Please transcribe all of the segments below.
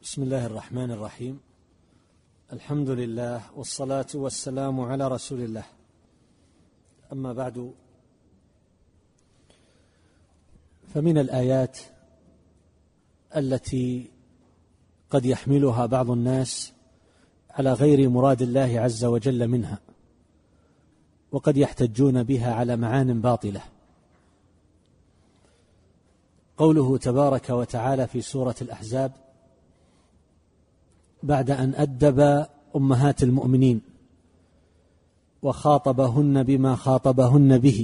بسم الله الرحمن الرحيم. الحمد لله والصلاة والسلام على رسول الله. أما بعد، فمن الآيات التي قد يحملها بعض الناس على غير مراد الله عز وجل منها، وقد يحتجون بها على معان باطلة، قوله تبارك وتعالى في سورة الأحزاب بعد أن أدب أمهات المؤمنين وخاطبهن بما خاطبهن به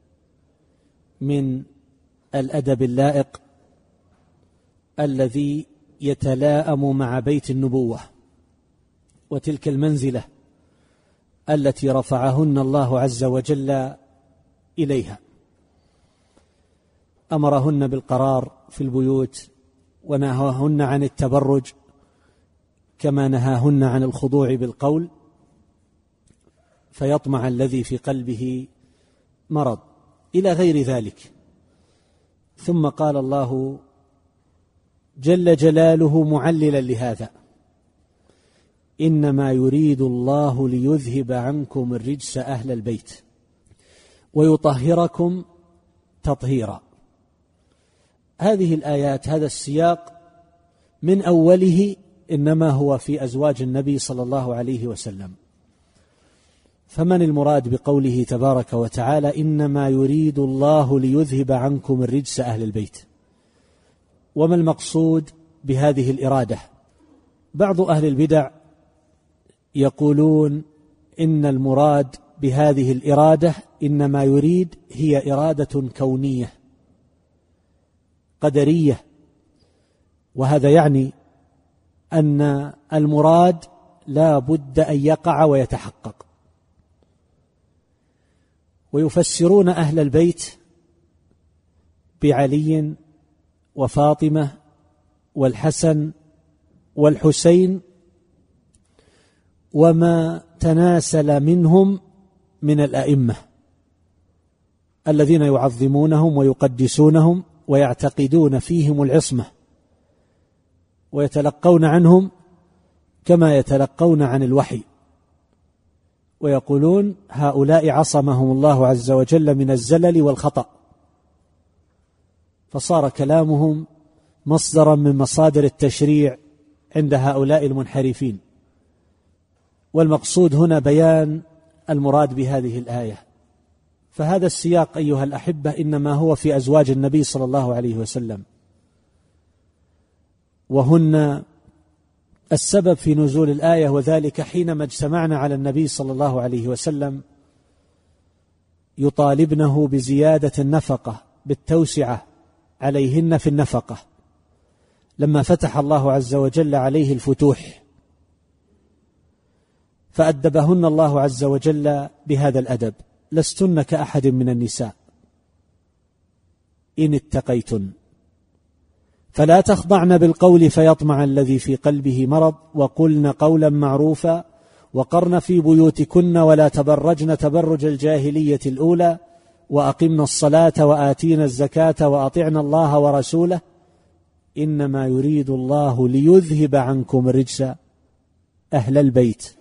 من الأدب اللائق الذي يتلائم مع بيت النبوة وتلك المنزلة التي رفعهن الله عز وجل إليها. أمرهن بالقرار في البيوت ونهاهن عن التبرج، كما نهاهن عن الخضوع بالقول فيطمع الذي في قلبه مرض، إلى غير ذلك. ثم قال الله جل جلاله معللا لهذا: إنما يريد الله ليذهب عنكم الرجس أهل البيت ويطهركم تطهيرا. هذه الآيات، هذا السياق من أوله إنما هو في أزواج النبي صلى الله عليه وسلم. فمن المراد بقوله تبارك وتعالى إنما يريد الله ليذهب عنكم الرجس أهل البيت؟ وما المقصود بهذه الإرادة؟ بعض أهل البدع يقولون إن المراد بهذه الإرادة إنما يريد هي إرادة كونية قدرية، وهذا يعني أن المراد لا بد أن يقع ويتحقق. ويفسرون أهل البيت بعلي وفاطمة والحسن والحسين وما تناسل منهم من الأئمة الذين يعظمونهم ويقدسونهم ويعتقدون فيهم العصمة، ويتلقون عنهم كما يتلقون عن الوحي، ويقولون هؤلاء عصمهم الله عز وجل من الزلل والخطأ، فصار كلامهم مصدرا من مصادر التشريع عند هؤلاء المنحرفين. والمقصود هنا بيان المراد بهذه الآية. فهذا السياق أيها الأحبة إنما هو في أزواج النبي صلى الله عليه وسلم، وهن السبب في نزول الآية، وذلك حينما اجتمعنا على النبي صلى الله عليه وسلم يطالبنه بزيادة النفقة، بالتوسعة عليهن في النفقة، لما فتح الله عز وجل عليه الفتوح، فأدبهن الله عز وجل بهذا الأدب: لستن كأحد من النساء إن اتقيتن فلا تخضعن بالقول فيطمع الذي في قلبه مرض وقلن قولا معروفا وقرن في بيوتكن ولا تبرجن تبرج الجاهلية الأولى وأقمنا الصلاة وآتينا الزكاة وأطعنا الله ورسوله إنما يريد الله ليذهب عنكم الرجس أهل البيت.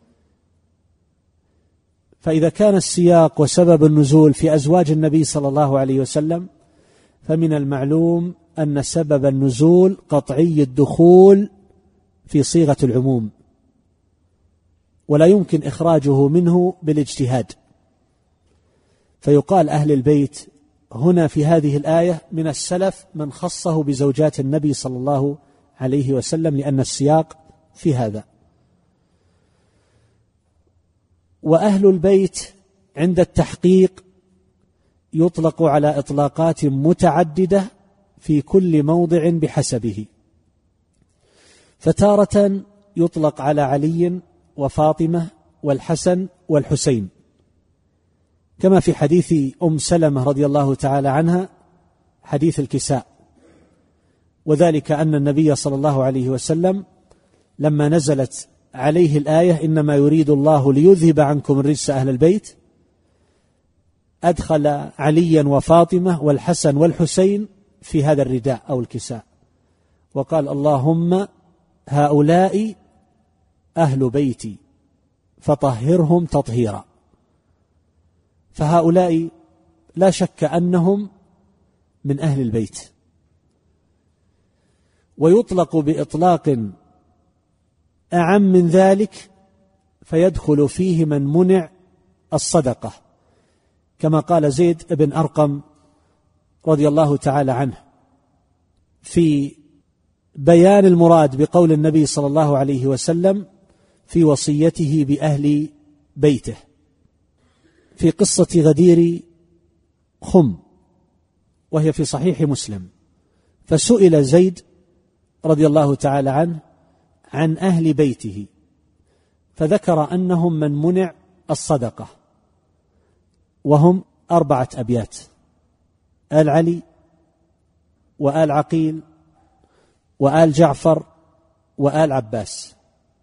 فإذا كان السياق وسبب النزول في أزواج النبي صلى الله عليه وسلم، فمن المعلوم أن سبب النزول قطعي الدخول في صيغة العموم، ولا يمكن إخراجه منه بالاجتهاد. فيقال أهل البيت هنا في هذه الآية من السلف من خصه بزوجات النبي صلى الله عليه وسلم، لأن السياق في هذا. وأهل البيت عند التحقيق يطلق على إطلاقات متعددة في كل موضع بحسبه. فتارة يطلق على علي وفاطمة والحسن والحسين، كما في حديث أم سلمة رضي الله تعالى عنها، حديث الكساء، وذلك أن النبي صلى الله عليه وسلم لما نزلت عليه الآية إنما يريد الله ليذهب عنكم الرجس أهل البيت، أدخل عليا وفاطمة والحسن والحسين في هذا الرداء أو الكساء، وقال اللهم هؤلاء أهل بيتي فطهرهم تطهيرا. فهؤلاء لا شك أنهم من أهل البيت، ويطلق بإطلاق أعم من ذلك فيدخل فيه من منع الصدقة، كما قال زيد بن أرقم رضي الله تعالى عنه في بيان المراد بقول النبي صلى الله عليه وسلم في وصيته بأهل بيته في قصة غدير خم، وهي في صحيح مسلم. فسئل زيد رضي الله تعالى عنه عن أهل بيته، فذكر أنهم من منع الصدقة، وهم 4 أبيات: آل علي وآل عقيل وآل جعفر وآل عباس.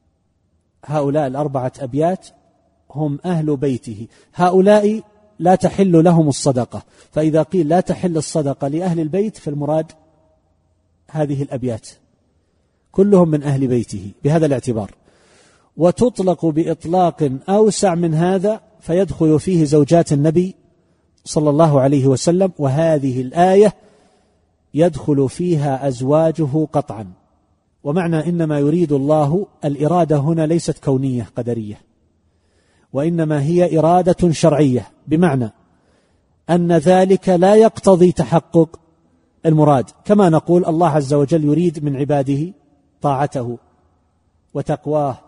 هؤلاء 4 أبيات هم أهل بيته، هؤلاء لا تحل لهم الصدقة. فإذا قيل لا تحل الصدقة لأهل البيت فالمراد هذه الأبيات كلهم من أهل بيته بهذا الاعتبار. وتطلق بإطلاق أوسع من هذا فيدخل فيه زوجات النبي صلى الله عليه وسلم، وهذه الآية يدخل فيها أزواجه قطعا. ومعنى إنما يريد الله، الإرادة هنا ليست كونية قدرية، وإنما هي إرادة شرعية، بمعنى أن ذلك لا يقتضي تحقق المراد. كما نقول الله عز وجل يريد من عباده طاعته وتقواه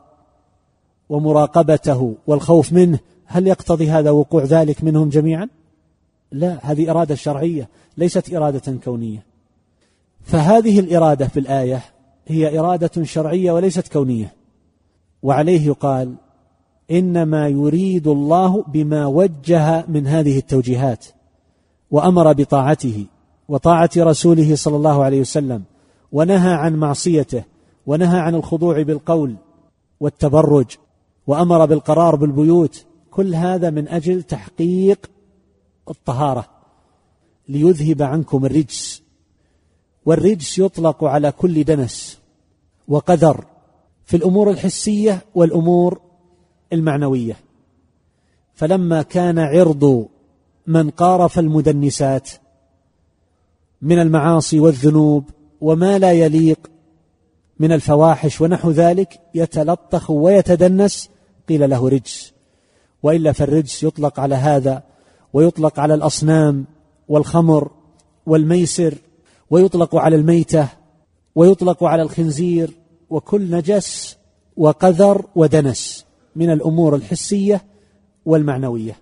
ومراقبته والخوف منه، هل يقتضي هذا وقوع ذلك منهم جميعا؟ لا، هذه إرادة شرعية ليست إرادة كونية. فهذه الإرادة في الآية هي إرادة شرعية وليست كونية، وعليه يقال إنما يريد الله بما وجه من هذه التوجيهات وأمر بطاعته وطاعة رسوله صلى الله عليه وسلم، ونهى عن معصيته، ونهى عن الخضوع بالقول والتبرج، وأمر بالقرار بالبيوت. كل هذا من أجل تحقيق الطهارة، ليذهب عنكم الرجس. والرجس يطلق على كل دنس وقذر في الأمور الحسية والأمور المعنوية. فلما كان عرض من قارف المدنسات من المعاصي والذنوب وما لا يليق من الفواحش ونحو ذلك يتلطخ ويتدنس، قيل له رجس. وإلا فالرجس يطلق على هذا، ويطلق على الأصنام والخمر والميسر، ويطلق على الميتة، ويطلق على الخنزير، وكل نجس وقذر ودنس من الأمور الحسية والمعنوية.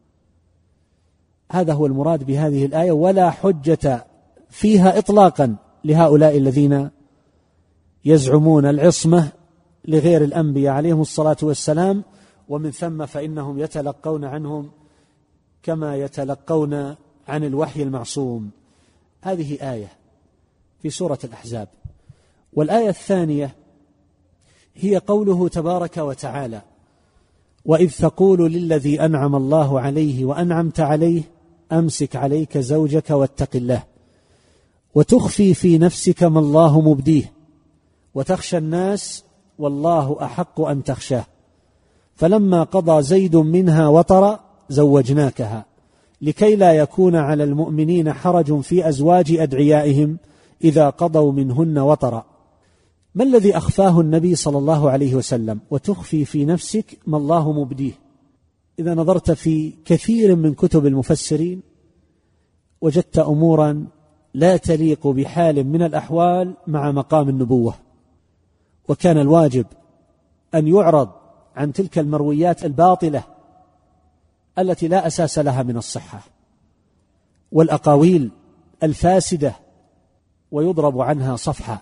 هذا هو المراد بهذه الآية، ولا حجة فيها إطلاقا لهؤلاء الذين يزعمون العصمة لغير الأنبياء عليهم الصلاة والسلام، ومن ثم فإنهم يتلقون عنهم كما يتلقون عن الوحي المعصوم. هذه آية في سورة الأحزاب. والآية الثانية هي قوله تبارك وتعالى: وإذ تقول للذي أنعم الله عليه وأنعمت عليه أمسك عليك زوجك واتق الله وتخفي في نفسك ما الله مبديه وتخشى الناس والله أحق أن تخشاه فلما قضى زيد منها وطرا زوجناكها لكي لا يكون على المؤمنين حرج في أزواج أدعيائهم إذا قضوا منهن وطرا. ما الذي أخفاه النبي صلى الله عليه وسلم؟ وتخفي في نفسك ما الله مبديه. إذا نظرت في كثير من كتب المفسرين وجدت أمورا لا تليق بحال من الأحوال مع مقام النبوة، وكان الواجب أن يعرض عن تلك المرويات الباطلة التي لا أساس لها من الصحة والأقاويل الفاسدة، ويضرب عنها صفحة،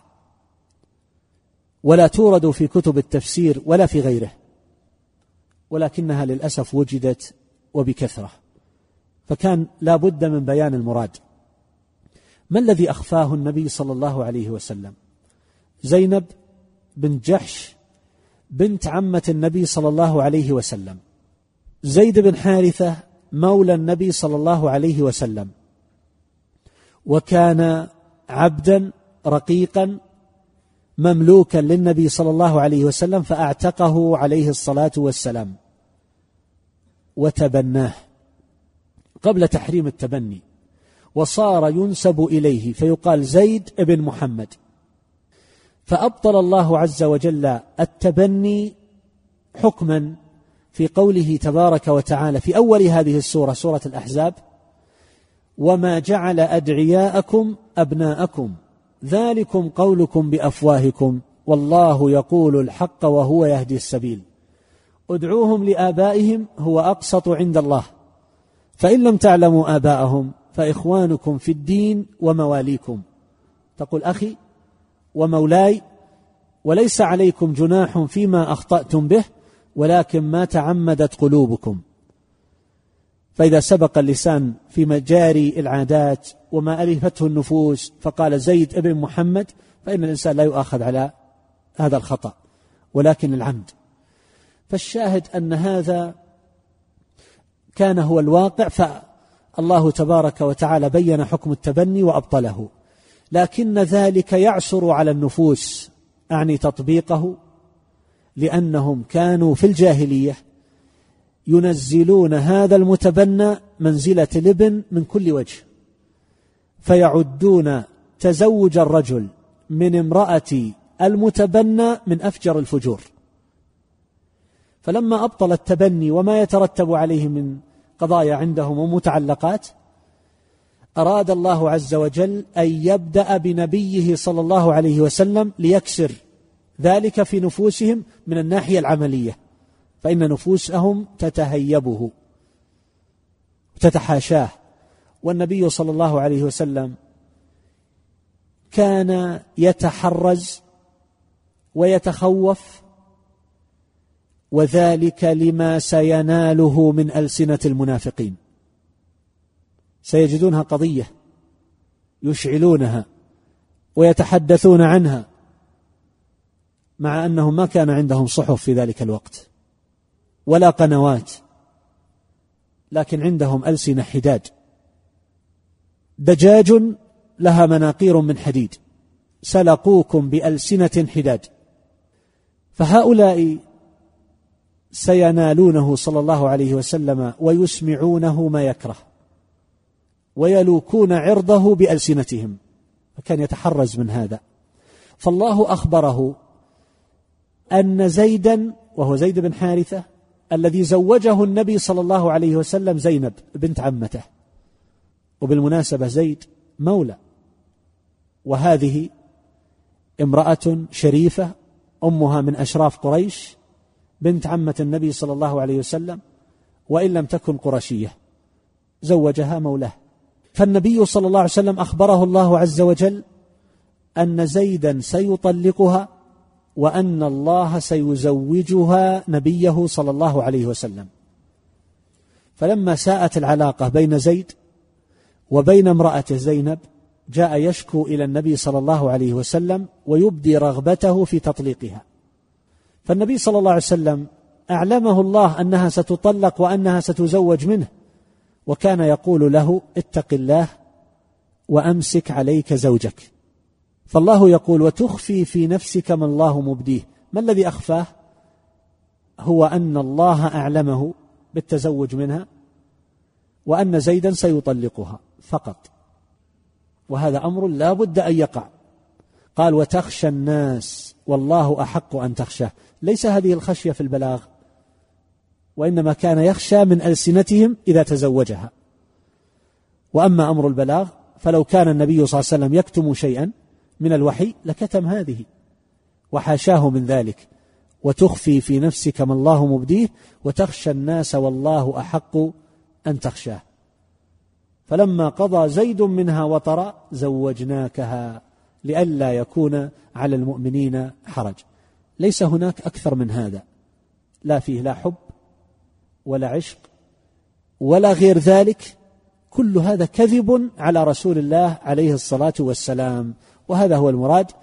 ولا تورد في كتب التفسير ولا في غيره، ولكنها للأسف وجدت وبكثرة، فكان لا بد من بيان المراد. ما الذي أخفاه النبي صلى الله عليه وسلم؟ زينب بنت جحش بنت عمة النبي صلى الله عليه وسلم، زيد بن حارثة مولى النبي صلى الله عليه وسلم، وكان عبدا رقيقا مملوكا للنبي صلى الله عليه وسلم فأعتقه عليه الصلاة والسلام وتبناه قبل تحريم التبني، وصار ينسب إليه فيقال زيد بن محمد. فأبطل الله عز وجل التبني حكما في قوله تبارك وتعالى في أول هذه السورة، سورة الأحزاب: وما جعل أدعياءكم أبناءكم ذلكم قولكم بأفواهكم والله يقول الحق وهو يهدي السبيل ادعوهم لآبائهم هو أقسط عند الله فإن لم تعلموا آباءهم فإخوانكم في الدين ومواليكم. تقول أخي ومولاي، وليس عليكم جناح فيما أخطأتم به ولكن ما تعمدت قلوبكم. فإذا سبق اللسان في مجاري العادات وما ألفته النفوس فقال زيد ابن محمد، فإن الإنسان لا يؤاخذ على هذا الخطأ ولكن العمد. فالشاهد أن هذا كان هو الواقع، فالله تبارك وتعالى بين حكم التبني وأبطله، لكن ذلك يعسر على النفوس، أعني تطبيقه، لأنهم كانوا في الجاهلية ينزلون هذا المتبنى منزلة الابن من كل وجه، فيعدون تزوج الرجل من امرأة المتبنى من أفجر الفجور. فلما أبطل التبني وما يترتب عليه من قضايا عندهم ومتعلقات، أراد الله عز وجل أن يبدأ بنبيه صلى الله عليه وسلم ليكسر ذلك في نفوسهم من الناحية العملية، فإن نفوسهم تتهيبه تتحاشاه. والنبي صلى الله عليه وسلم كان يتحرز ويتخوف، وذلك لما سيناله من ألسنة المنافقين. سيجدونها قضية يشعلونها ويتحدثون عنها، مع أنهم ما كان عندهم صحف في ذلك الوقت ولا قنوات، لكن عندهم ألسنة حداد، دجاج لها مناقير من حديد، سلقوكم بألسنة حداد. فهؤلاء سينالونه صلى الله عليه وسلم ويسمعونه ما يكره ويلوكون عرضه بألسنتهم، فكان يتحرز من هذا. فالله أخبره أن زيدا، وهو زيد بن حارثة الذي زوجه النبي صلى الله عليه وسلم زينب بنت عمته، وبالمناسبة زيد مولى، وهذه امرأة شريفة أمها من أشراف قريش، بنت عمة النبي صلى الله عليه وسلم، وإن لم تكن قرشية زوجها مولاه. فالنبي صلى الله عليه وسلم أخبره الله عز وجل أن زيدا سيطلقها وأن الله سيزوجها نبيه صلى الله عليه وسلم. فلما ساءت العلاقة بين زيد وبين امرأته زينب، جاء يشكو إلى النبي صلى الله عليه وسلم ويبدي رغبته في تطليقها. فالنبي صلى الله عليه وسلم أعلمه الله أنها ستطلق وأنها ستزوج منه، وكان يقول له: اتق الله وأمسك عليك زوجك. فالله يقول: وتخفي في نفسك ما الله مبديه. ما الذي أخفاه؟ هو أن الله أعلمه بالتزوج منها وأن زيدا سيطلقها فقط، وهذا أمر لا بد أن يقع. قال: وتخشى الناس والله أحق أن تخشاه. ليس هذه الخشية في البلاغ، وإنما كان يخشى من ألسنتهم إذا تزوجها. وأما أمر البلاغ فلو كان النبي صلى الله عليه وسلم يكتم شيئا من الوحي لكتم هذه، وحاشاه من ذلك. وتخفي في نفسك ما الله مبديه وتخشى الناس والله أحق أن تخشاه. فلما قضى زيد منها وطرا زوجناكها لئلا يكون على المؤمنين حرج. ليس هناك أكثر من هذا، لا فيه لا حب ولا عشق ولا غير ذلك. كل هذا كذب على رسول الله عليه الصلاة والسلام، وهذا هو المراد،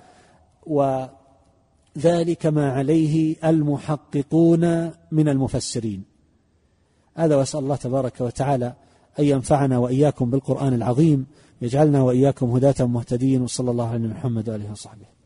وذلك ما عليه المحققون من المفسرين. هذا، وأسأل الله تبارك وتعالى أن ينفعنا وإياكم بالقرآن العظيم، يجعلنا وإياكم هداة مهتدين، وصلى الله على محمد وآله وصحبه.